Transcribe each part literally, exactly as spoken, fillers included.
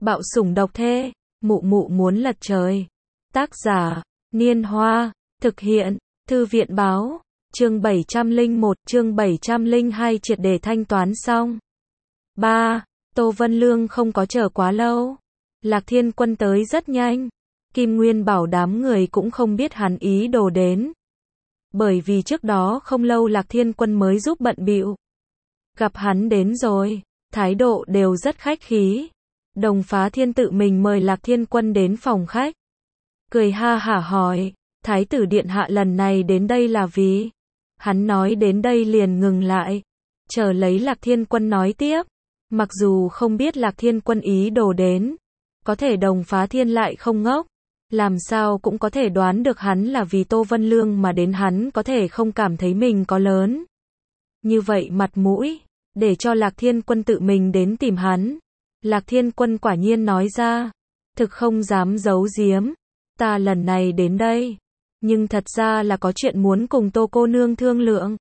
Bạo sủng độc thê, mụ mụ muốn lật trời. Tác giả, Niên Hoa, thực hiện, Thư viện báo, chương bảy trăm lẻ một, chương bảy trăm lẻ hai triệt để thanh toán xong. ba. Tô Vân Lương không có chờ quá lâu. Lạc Thiên Quân tới rất nhanh. Kim Nguyên bảo đám người cũng không biết hắn ý đồ đến. Bởi vì trước đó không lâu Lạc Thiên Quân mới giúp bận bịu. Gặp hắn đến rồi, thái độ đều rất khách khí. Đồng Phá Thiên tự mình mời Lạc Thiên Quân đến phòng khách. Cười ha hả hỏi, Thái tử điện hạ lần này đến đây là vì? Hắn nói đến đây liền ngừng lại. Chờ lấy Lạc Thiên Quân nói tiếp. Mặc dù không biết Lạc Thiên Quân ý đồ đến. Có thể Đồng Phá Thiên lại không ngốc. Làm sao cũng có thể đoán được hắn là vì Tô Vân Lương mà đến, hắn có thể không cảm thấy mình có lớn như vậy mặt mũi, để cho Lạc Thiên Quân tự mình đến tìm hắn. Lạc Thiên Quân quả nhiên nói ra, thực không dám giấu giếm, ta lần này đến đây, nhưng thật ra là có chuyện muốn cùng Tô cô nương thương lượng.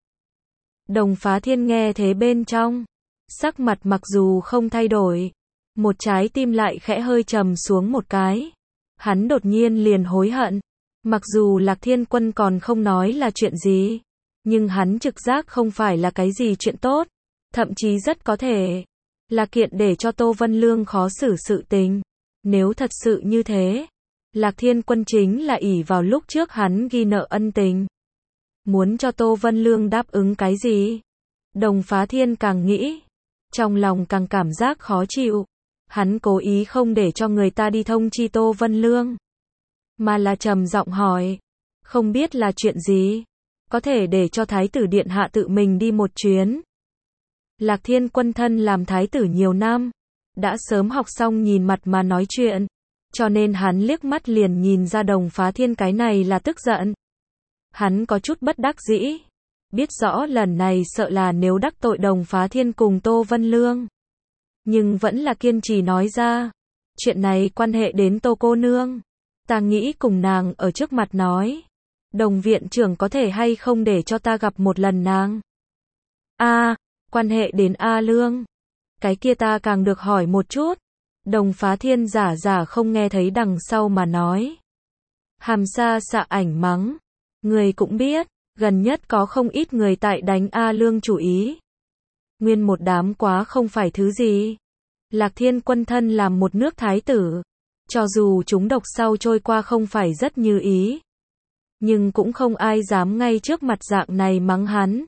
Đồng Phá Thiên nghe thế bên trong, sắc mặt mặc dù không thay đổi, một trái tim lại khẽ hơi trầm xuống một cái. Hắn đột nhiên liền hối hận, mặc dù Lạc Thiên Quân còn không nói là chuyện gì, nhưng hắn trực giác không phải là cái gì chuyện tốt, thậm chí rất có thể là kiện để cho Tô Vân Lương khó xử sự tình. Nếu thật sự như thế, Lạc Thiên Quân chính là ỷ vào lúc trước hắn ghi nợ ân tình, muốn cho Tô Vân Lương đáp ứng cái gì. Đồng Phá Thiên càng nghĩ, trong lòng càng cảm giác khó chịu. Hắn cố ý không để cho người ta đi thông chi Tô Vân Lương, mà là trầm giọng hỏi, không biết là chuyện gì, có thể để cho Thái tử điện hạ tự mình đi một chuyến. Lạc Thiên Quân thân làm thái tử nhiều năm, đã sớm học xong nhìn mặt mà nói chuyện, cho nên hắn liếc mắt liền nhìn ra Đồng Phá Thiên cái này là tức giận. Hắn có chút bất đắc dĩ, biết rõ lần này sợ là nếu đắc tội Đồng Phá Thiên cùng Tô Vân Lương, nhưng vẫn là kiên trì nói ra, chuyện này quan hệ đến Tô cô nương, ta nghĩ cùng nàng ở trước mặt nói, Đồng viện trưởng có thể hay không để cho ta gặp một lần nàng. A, à, quan hệ đến A Lương, cái kia ta càng được hỏi một chút. Đồng Phá Thiên giả giả không nghe thấy đằng sau mà nói. Hàm Sa xạ ảnh mắng, người cũng biết, gần nhất có không ít người tại đánh A Lương chủ ý. Nguyên một đám quá không phải thứ gì. Lạc Thiên Quân thân làm một nước thái tử, cho dù chúng độc sau trôi qua không phải rất như ý, nhưng cũng không ai dám ngay trước mặt dạng này mắng hắn.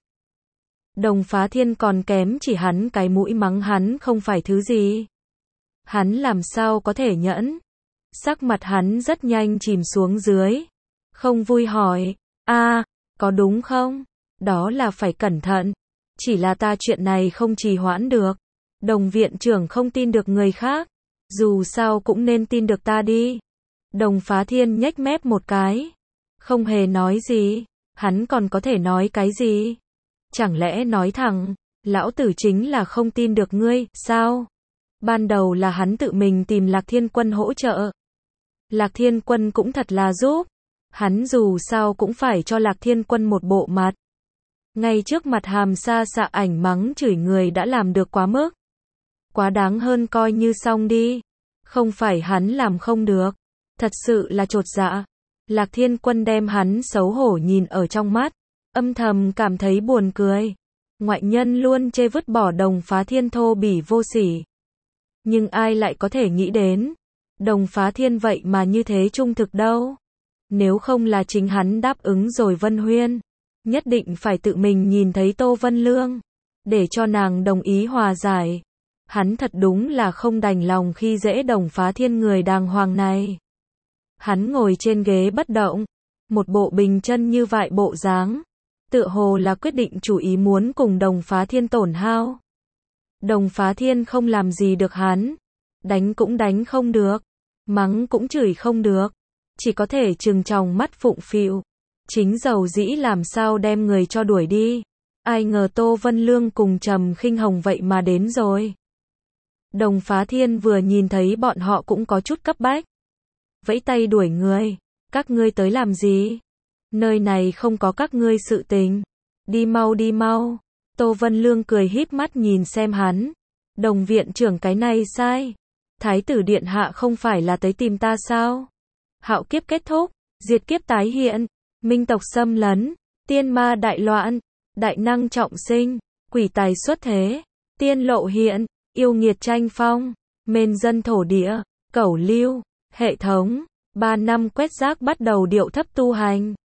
Đồng Phá Thiên còn kém chỉ hắn cái mũi mắng hắn không phải thứ gì. Hắn làm sao có thể nhẫn. Sắc mặt hắn rất nhanh chìm xuống dưới. Không vui hỏi, a, à, có đúng không? Đó là phải cẩn thận. Chỉ là ta chuyện này không trì hoãn được. Đồng viện trưởng không tin được người khác, dù sao cũng nên tin được ta đi. Đồng Phá Thiên nhếch mép một cái, không hề nói gì. Hắn còn có thể nói cái gì? Chẳng lẽ nói thẳng, lão tử chính là không tin được ngươi, sao? Ban đầu là hắn tự mình tìm Lạc Thiên Quân hỗ trợ. Lạc Thiên Quân cũng thật là giúp. Hắn dù sao cũng phải cho Lạc Thiên Quân một bộ mặt. Ngay trước mặt Hàm Sa xạ ảnh mắng chửi người đã làm được quá mức. Quá đáng hơn coi như xong đi. Không phải hắn làm không được. Thật sự là chột dạ. Lạc Thiên Quân đem hắn xấu hổ nhìn ở trong mắt. Âm thầm cảm thấy buồn cười. Ngoại nhân luôn chê vứt bỏ Đồng Phá Thiên thô bỉ vô sỉ. Nhưng ai lại có thể nghĩ đến. Đồng Phá Thiên vậy mà như thế trung thực đâu. Nếu không là chính hắn đáp ứng rồi Vân Huyên, nhất định phải tự mình nhìn thấy Tô Vân Lương, để cho nàng đồng ý hòa giải. Hắn thật đúng là không đành lòng khi dễ Đồng Phá Thiên người đàng hoàng này. Hắn ngồi trên ghế bất động, một bộ bình chân như vậy bộ dáng, tựa hồ là quyết định chủ ý muốn cùng Đồng Phá Thiên tổn hao. Đồng Phá Thiên không làm gì được hắn, đánh cũng đánh không được, mắng cũng chửi không được, chỉ có thể trừng tròng mắt phụng phịu, chính dầu dĩ làm sao đem người cho đuổi đi. Ai ngờ Tô Vân Lương cùng Trầm Khinh Hồng vậy mà đến rồi. Đồng Phá Thiên vừa nhìn thấy bọn họ cũng có chút cấp bách, vẫy tay đuổi người, các ngươi tới làm gì? Nơi này không có các ngươi sự tình, đi mau đi mau. Tô Vân Lương cười híp mắt nhìn xem hắn, Đồng viện trưởng cái này sai, Thái tử điện hạ không phải là tới tìm ta sao? Hạo kiếp kết thúc, diệt kiếp tái hiện, minh tộc xâm lấn, tiên ma đại loạn, đại năng trọng sinh, quỷ tài xuất thế, tiên lộ hiện, yêu nghiệt tranh phong, mên dân thổ địa, cẩu lưu, hệ thống, ba năm quét rác bắt đầu điệu thấp tu hành.